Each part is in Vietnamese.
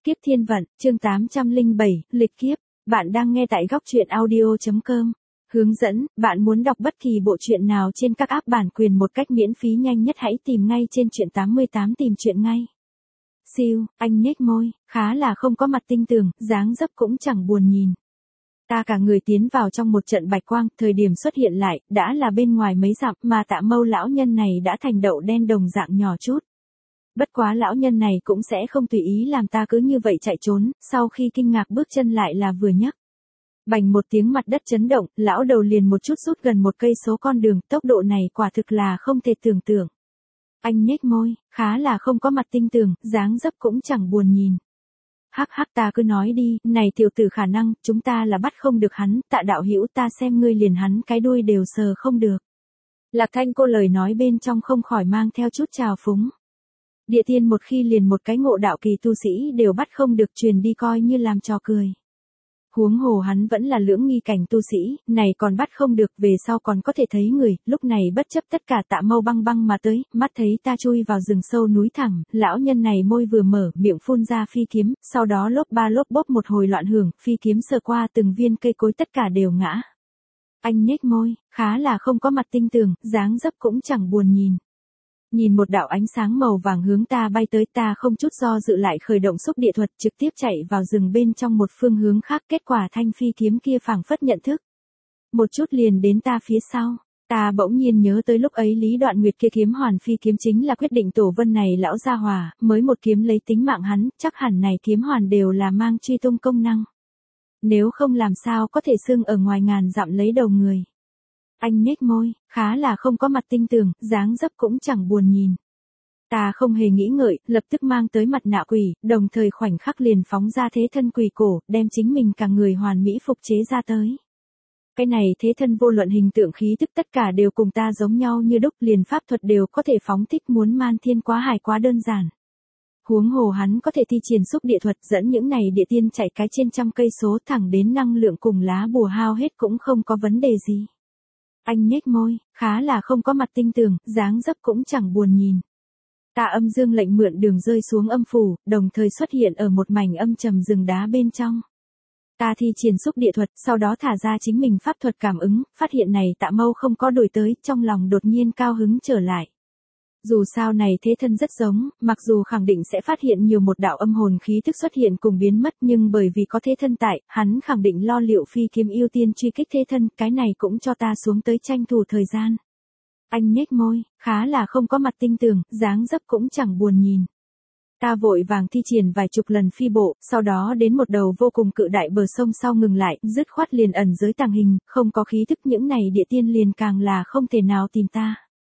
Kiếp thiên vận, chương 807, lịch kiếp. Bạn đang nghe tại góc truyện audio.com. Hướng dẫn, bạn muốn đọc bất kỳ bộ truyện nào trên các app bản quyền một cách miễn phí nhanh nhất hãy tìm ngay trên truyện 88 tìm truyện ngay. Siêu, anh nhếch môi, khá là không có mặt tinh tường, dáng dấp cũng chẳng buồn nhìn. Ta cả người tiến vào trong một trận bạch quang, thời điểm xuất hiện lại, đã là bên ngoài mấy dặm mà Tạ Mâu lão nhân này đã thành đậu đen đồng dạng nhỏ chút. Bất quá lão nhân này cũng sẽ không tùy ý làm ta cứ như vậy chạy trốn, sau khi kinh ngạc bước chân lại là vừa nhấc. Bành một tiếng mặt đất chấn động, lão đầu liền một chút rút gần một cây số con đường, tốc độ này quả thực là không thể tưởng tượng. Anh nhếch môi, khá là không có mặt tinh tường, dáng dấp cũng chẳng buồn nhìn. Hắc hắc ta cứ nói đi, này tiểu tử khả năng, chúng ta là bắt không được hắn, Tạ đạo hữu ta xem ngươi liền hắn cái đuôi đều sờ không được. Lạc Thanh cô lời nói bên trong không khỏi mang theo chút trào phúng. Địa tiên một khi liền một cái ngộ đạo kỳ tu sĩ đều bắt không được truyền đi coi như làm trò cười. Huống hồ hắn vẫn là lưỡng nghi cảnh tu sĩ, này còn bắt không được về sau còn có thể thấy người, lúc này bất chấp tất cả Tạ Mâu băng băng mà tới, mắt thấy ta chui vào rừng sâu núi thẳm, lão nhân này môi vừa mở, miệng phun ra phi kiếm, sau đó lốp ba lốp bốp một hồi loạn hưởng, phi kiếm sờ qua từng viên cây cối tất cả đều ngã. Anh nhếch môi, khá là không có mặt tinh tường, dáng dấp cũng chẳng buồn nhìn. Nhìn một đạo ánh sáng màu vàng hướng ta bay tới, ta không chút do dự lại khởi động xúc địa thuật trực tiếp chạy vào rừng bên trong một phương hướng khác, kết quả thanh phi kiếm kia phảng phất nhận thức. Một chút liền đến ta phía sau, ta bỗng nhiên nhớ tới lúc ấy Lý Đoạn Nguyệt kia kiếm hoàn phi kiếm chính là quyết định tổ vân này lão gia hòa, mới một kiếm lấy tính mạng hắn, chắc hẳn này kiếm hoàn đều là mang truy tung công năng. Nếu không làm sao có thể xưng ở ngoài ngàn dặm lấy đầu người. Anh nhếch môi, khá là không có mặt tinh tường, dáng dấp cũng chẳng buồn nhìn. Ta không hề nghĩ ngợi, lập tức mang tới mặt nạ quỷ, đồng thời khoảnh khắc liền phóng ra thế thân quỷ cổ, đem chính mình cả người hoàn mỹ phục chế ra tới. Cái này thế thân vô luận hình tượng khí tức tất cả đều cùng ta giống nhau như đúc, liền pháp thuật đều có thể phóng thích, muốn man thiên quá hải quá đơn giản. Huống hồ hắn có thể thi triển xúc địa thuật dẫn những này địa tiên chạy cái trên trăm cây số thẳng đến năng lượng cùng lá bùa hao hết cũng không có vấn đề gì. Anh nhếch môi, khá là không có mặt tinh tường, dáng dấp cũng chẳng buồn nhìn. Ta âm dương lệnh mượn đường rơi xuống âm phủ, đồng thời xuất hiện ở một mảnh âm trầm rừng đá bên trong. Ta thi triển xúc địa thuật, sau đó thả ra chính mình pháp thuật cảm ứng, phát hiện này Tạ Mâu không có đuổi tới, trong lòng đột nhiên cao hứng trở lại. Dù sao này thế thân rất giống, mặc dù khẳng định sẽ phát hiện nhiều một đạo âm hồn khí thức xuất hiện cùng biến mất, nhưng bởi vì có thế thân tại, hắn khẳng định lo liệu phi kiếm ưu tiên truy kích thế thân, cái này cũng cho ta xuống tới tranh thủ thời gian. Anh nhếch môi, khá là không có mặt tinh tường, dáng dấp cũng chẳng buồn nhìn. Ta vội vàng thi triển vài chục lần phi bộ, sau đó đến một đầu vô cùng cự đại bờ sông sau ngừng lại, dứt khoát liền ẩn dưới tàng hình, không có khí thức những này địa tiên liền càng là không thể nào tìm ta.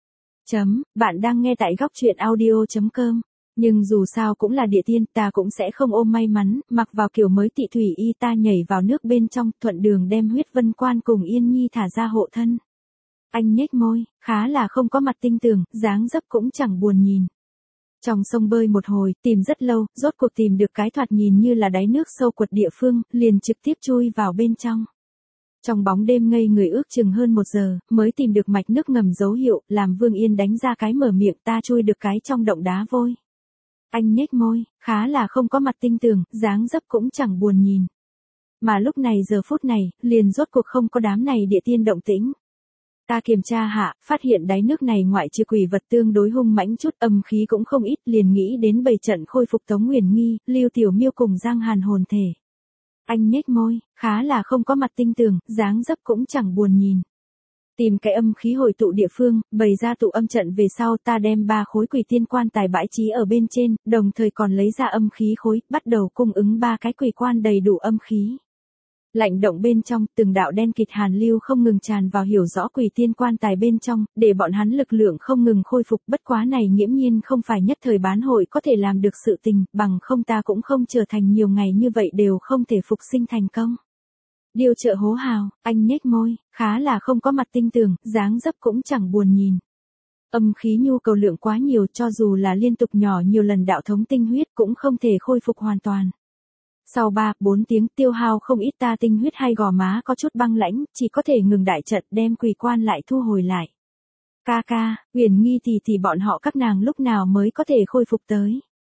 Bạn đang nghe tại góc truyện audio.com. Nhưng dù sao cũng là địa tiên, ta cũng sẽ không ôm may mắn, mặc vào kiểu mới tị thủy y ta nhảy vào nước bên trong, thuận đường đem huyết vân quan cùng Yên Nhi thả ra hộ thân. Anh nhếch môi, khá là không có mặt tinh tường, dáng dấp cũng chẳng buồn nhìn. Trong sông bơi một hồi, tìm rất lâu, rốt cuộc tìm được cái thoạt nhìn như là đáy nước sâu quật địa phương, liền trực tiếp chui vào bên trong. Trong bóng đêm ngây người ước chừng hơn 1 giờ, mới tìm được mạch nước ngầm dấu hiệu, làm Vương Yên đánh ra cái mở miệng, ta chui được cái trong động đá vôi. Anh nhếch môi, khá là không có mặt tinh tường, dáng dấp cũng chẳng buồn nhìn. Mà lúc này giờ phút này, liền rốt cuộc không có đám này địa tiên động tĩnh. Ta kiểm tra hạ, phát hiện đáy nước này ngoại trừ quỷ vật tương đối hung mãnh chút, âm khí cũng không ít, liền nghĩ đến bầy trận khôi phục Tống Nguyền Nghi, Lưu Tiểu Miêu cùng Giang Hàn hồn thể. Anh nhếch môi, khá là không có mặt tinh tường, dáng dấp cũng chẳng buồn nhìn. Tìm cái âm khí hồi tụ địa phương, bày ra tụ âm trận về sau ta đem 3 khối quỷ tiên quan tài bãi trí ở bên trên, đồng thời còn lấy ra âm khí khối, bắt đầu cung ứng 3 cái quỷ quan đầy đủ âm khí. Lạnh động bên trong, từng đạo đen kịt hàn lưu không ngừng tràn vào hiểu rõ quỷ tiên quan tài bên trong, để bọn hắn lực lượng không ngừng khôi phục, bất quá này nghiễm nhiên không phải nhất thời bán hội có thể làm được sự tình, bằng không ta cũng không trở thành nhiều ngày như vậy đều không thể phục sinh thành công. Điều trợ hố hào, anh nhếch môi, khá là không có mặt tinh tường, dáng dấp cũng chẳng buồn nhìn. Âm khí nhu cầu lượng quá nhiều, cho dù là liên tục nhỏ nhiều lần đạo thống tinh huyết cũng không thể khôi phục hoàn toàn. Sau 3-4 tiếng tiêu hao không ít ta tinh huyết hay gò má có chút băng lãnh, chỉ có thể ngừng đại trận đem quỷ quan lại thu hồi lại. Ca ca, Huyền Nghi thì bọn họ các nàng lúc nào mới có thể khôi phục tới.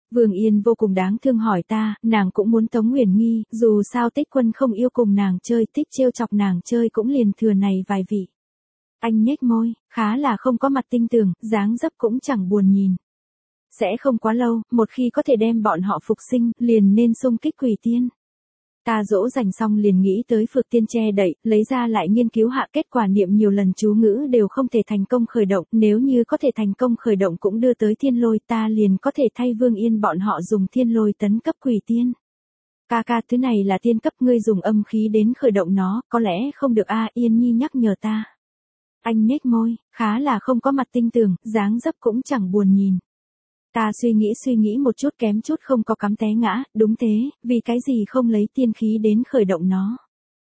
Vương Yên vô cùng đáng thương hỏi ta, nàng cũng muốn Tống Uyển Nghi, dù sao Tích Quân không yêu cùng nàng chơi, thích trêu chọc nàng chơi cũng liền thừa này vài vị. Anh nhếch môi, khá là không có mặt tinh tường, dáng dấp cũng chẳng buồn nhìn. Sẽ không quá lâu, một khi có thể đem bọn họ phục sinh, liền nên xung kích quỷ tiên. Ta dỗ dành xong liền nghĩ tới Phược Tiên che đậy, lấy ra lại nghiên cứu hạ kết quả niệm nhiều lần chú ngữ đều không thể thành công khởi động, nếu như có thể thành công khởi động cũng đưa tới thiên lôi ta liền có thể thay Vương Yên bọn họ dùng thiên lôi tấn cấp quỷ tiên. Ca ca thứ này là tiên cấp ngươi dùng âm khí đến khởi động nó, có lẽ không được a Yên Nhi nhắc nhở ta. Anh nhếch môi, khá là không có mặt tinh tường, dáng dấp cũng chẳng buồn nhìn. Ta suy nghĩ một chút kém chút không có cắm té ngã, đúng thế, vì cái gì không lấy tiên khí đến khởi động nó.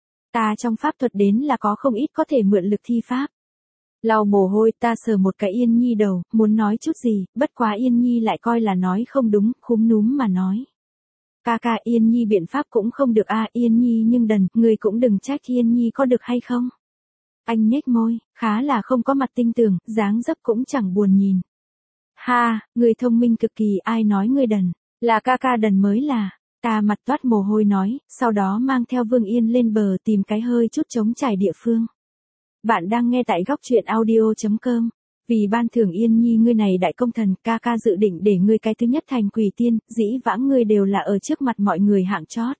Ta trong pháp thuật đến là có không ít có thể mượn lực thi pháp. Lau mồ hôi ta sờ một cái Yên Nhi đầu, muốn nói chút gì, bất quá Yên Nhi lại coi là nói không đúng, khúm núm mà nói. Ca ca Yên Nhi biện pháp cũng không được a Yên Nhi nhưng đần, người cũng đừng trách Yên Nhi có được hay không. Anh nhếch môi, khá là không có mặt tinh tường, dáng dấp cũng chẳng buồn nhìn. Ha, người thông minh cực kỳ ai nói người đần, là ca ca đần mới là, ta mặt toát mồ hôi nói, sau đó mang theo Vương Yên lên bờ tìm cái hơi chút trống trải địa phương. Bạn đang nghe tại góc truyện audio.com, vì ban thưởng Yên Nhi ngươi này đại công thần, ca ca dự định để ngươi cái thứ nhất thành quỷ tiên, dĩ vãng ngươi đều là ở trước mặt mọi người hạng chót.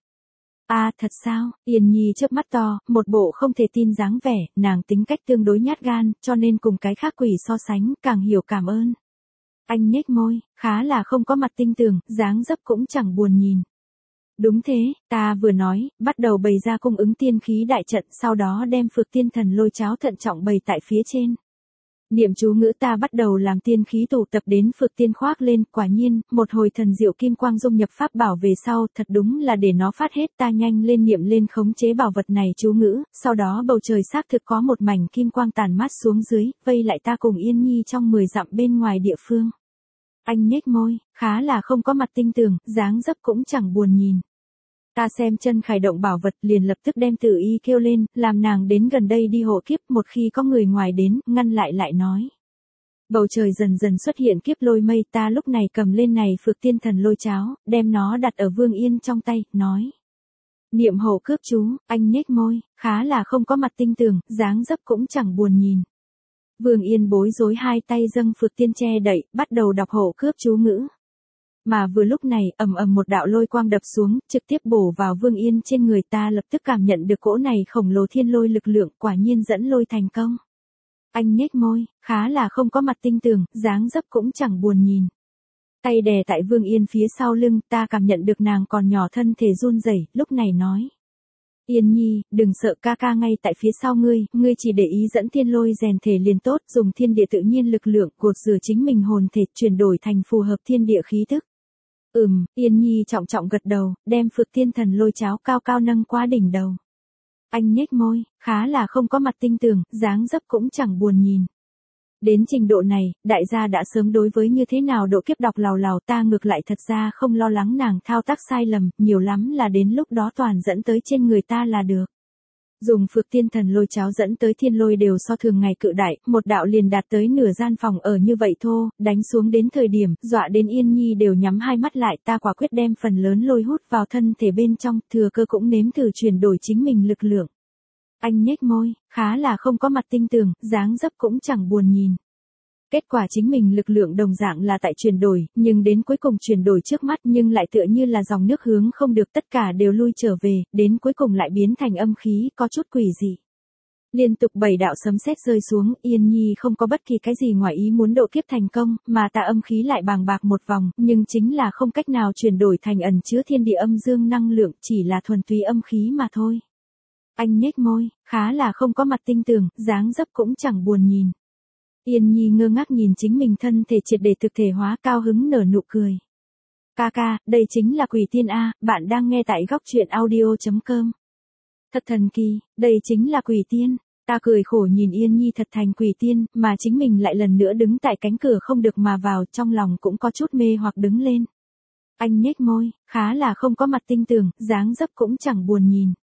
À thật sao, Yên Nhi chớp mắt to, một bộ không thể tin dáng vẻ, nàng tính cách tương đối nhát gan, cho nên cùng cái khác quỷ so sánh, càng hiểu cảm ơn. Anh nhếch môi, khá là không có mặt tinh tường, dáng dấp cũng chẳng buồn nhìn. Đúng thế, ta vừa nói, bắt đầu bày ra cung ứng tiên khí đại trận, sau đó đem Phược Tiên thần lôi cháo thận trọng bày tại phía trên. Niệm chú ngữ ta bắt đầu làm tiên khí tụ tập đến Phược Tiên khoác lên, quả nhiên, một hồi thần diệu kim quang dung nhập pháp bảo về sau, thật đúng là để nó phát hết ta nhanh lên niệm lên khống chế bảo vật này chú ngữ, sau đó bầu trời xác thực có một mảnh kim quang tàn mát xuống dưới, vây lại ta cùng Yên Nhi trong 10 dặm bên ngoài địa phương. Anh nhếch môi, khá là không có mặt tinh tường, dáng dấp cũng chẳng buồn nhìn. Ta xem chân khải động bảo vật liền lập tức đem Tử Y kêu lên, làm nàng đến gần đây đi hộ kiếp, một khi có người ngoài đến, ngăn lại nói. Bầu trời dần dần xuất hiện kiếp lôi mây, ta lúc này cầm lên này Phược Tiên thần lôi cháo, đem nó đặt ở Vương Yên trong tay, nói. Niệm hộ cướp chú, anh nhếch môi, khá là không có mặt tinh tường, dáng dấp cũng chẳng buồn nhìn. Vương Yên bối rối hai tay dâng Phược Tiên che đậy, bắt đầu đọc hộ cướp chú ngữ. Mà vừa lúc này, ầm ầm một đạo lôi quang đập xuống, trực tiếp bổ vào Vương Yên trên người ta lập tức cảm nhận được cỗ này khổng lồ thiên lôi lực lượng, quả nhiên dẫn lôi thành công. Anh nhếch môi, khá là không có mặt tinh tường, dáng dấp cũng chẳng buồn nhìn. Tay đè tại Vương Yên phía sau lưng, ta cảm nhận được nàng còn nhỏ thân thể run rẩy, lúc này nói. Yên Nhi, đừng sợ ca ca ngay tại phía sau ngươi chỉ để ý dẫn thiên lôi rèn thể liền tốt, dùng thiên địa tự nhiên lực lượng, cột rửa chính mình hồn thể, chuyển đổi thành phù hợp thiên địa khí thức. Yên Nhi trọng trọng gật đầu, đem Phược Tiên thần lôi cháo cao cao nâng qua đỉnh đầu. Anh nhếch môi, khá là không có mặt tinh tường, dáng dấp cũng chẳng buồn nhìn. Đến trình độ này, đại gia đã sớm đối với như thế nào độ kiếp đọc lào ta ngược lại thật ra không lo lắng nàng thao tác sai lầm, nhiều lắm là đến lúc đó toàn dẫn tới trên người ta là được. Dùng Phược Tiên thần lôi cháo dẫn tới thiên lôi đều so thường ngày cự đại, một đạo liền đạt tới nửa gian phòng ở như vậy thô, đánh xuống đến thời điểm, dọa đến Yên Nhi đều nhắm hai mắt lại, ta quả quyết đem phần lớn lôi hút vào thân thể bên trong, thừa cơ cũng nếm thử chuyển đổi chính mình lực lượng. Anh nhếch môi, khá là không có mặt tinh tường, dáng dấp cũng chẳng buồn nhìn. Kết quả chính mình lực lượng đồng dạng là tại chuyển đổi, nhưng đến cuối cùng chuyển đổi trước mắt nhưng lại tựa như là dòng nước hướng không được, tất cả đều lui trở về, đến cuối cùng lại biến thành âm khí, có chút quỷ dị. Liên tục 7 đạo sấm sét rơi xuống, Yên Nhi không có bất kỳ cái gì ngoài ý muốn độ kiếp thành công, mà tà âm khí lại bàng bạc một vòng, nhưng chính là không cách nào chuyển đổi thành ẩn chứa thiên địa âm dương năng lượng, chỉ là thuần túy âm khí mà thôi. Anh nhếch môi, khá là không có mặt tinh tường, dáng dấp cũng chẳng buồn nhìn. Yên Nhi ngơ ngác nhìn chính mình thân thể triệt để thực thể hóa, cao hứng nở nụ cười. Ca ca, đây chính là quỷ tiên A, bạn đang nghe tại góc truyện audio.com. Thật thần kỳ, đây chính là quỷ tiên. Ta cười khổ nhìn Yên Nhi thật thành quỷ tiên, mà chính mình lại lần nữa đứng tại cánh cửa không được mà vào, trong lòng cũng có chút mê hoặc đứng lên. Anh nhếch môi, khá là không có mặt tinh tường, dáng dấp cũng chẳng buồn nhìn.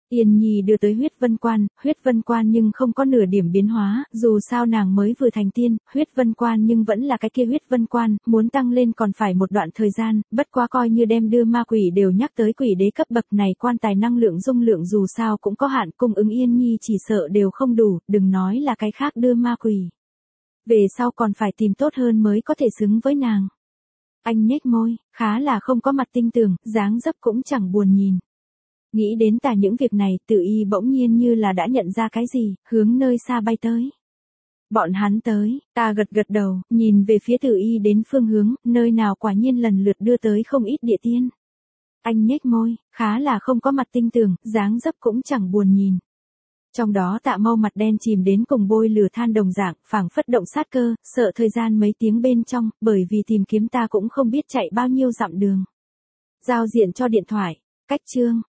Yên Nhi đưa tới huyết vân quan nhưng không có nửa điểm biến hóa, dù sao nàng mới vừa thành tiên, huyết vân quan nhưng vẫn là cái kia huyết vân quan, muốn tăng lên còn phải một đoạn thời gian, bất quá coi như đem đưa ma quỷ đều nhắc tới quỷ đế cấp bậc này, quan tài năng lượng dung lượng dù sao cũng có hạn, cung ứng Yên Nhi chỉ sợ đều không đủ, đừng nói là cái khác đưa ma quỷ. Về sau còn phải tìm tốt hơn mới có thể xứng với nàng. Anh nhếch môi, khá là không có mặt tinh tường, dáng dấp cũng chẳng buồn nhìn. Nghĩ đến những việc này, Tử Y bỗng nhiên như là đã nhận ra cái gì, hướng nơi xa bay tới. Bọn hắn tới, ta gật đầu, nhìn về phía Tử Y đến phương hướng, nơi nào quả nhiên lần lượt đưa tới không ít địa tiên. Anh nhếch môi, khá là không có mặt tinh tường, dáng dấp cũng chẳng buồn nhìn. Trong đó Tạ Mâu mặt đen chìm đến cùng bôi lửa than đồng dạng, phảng phất động sát cơ, sợ thời gian mấy tiếng bên trong, bởi vì tìm kiếm ta cũng không biết chạy bao nhiêu dặm đường. Giao diện cho điện thoại, cách chương.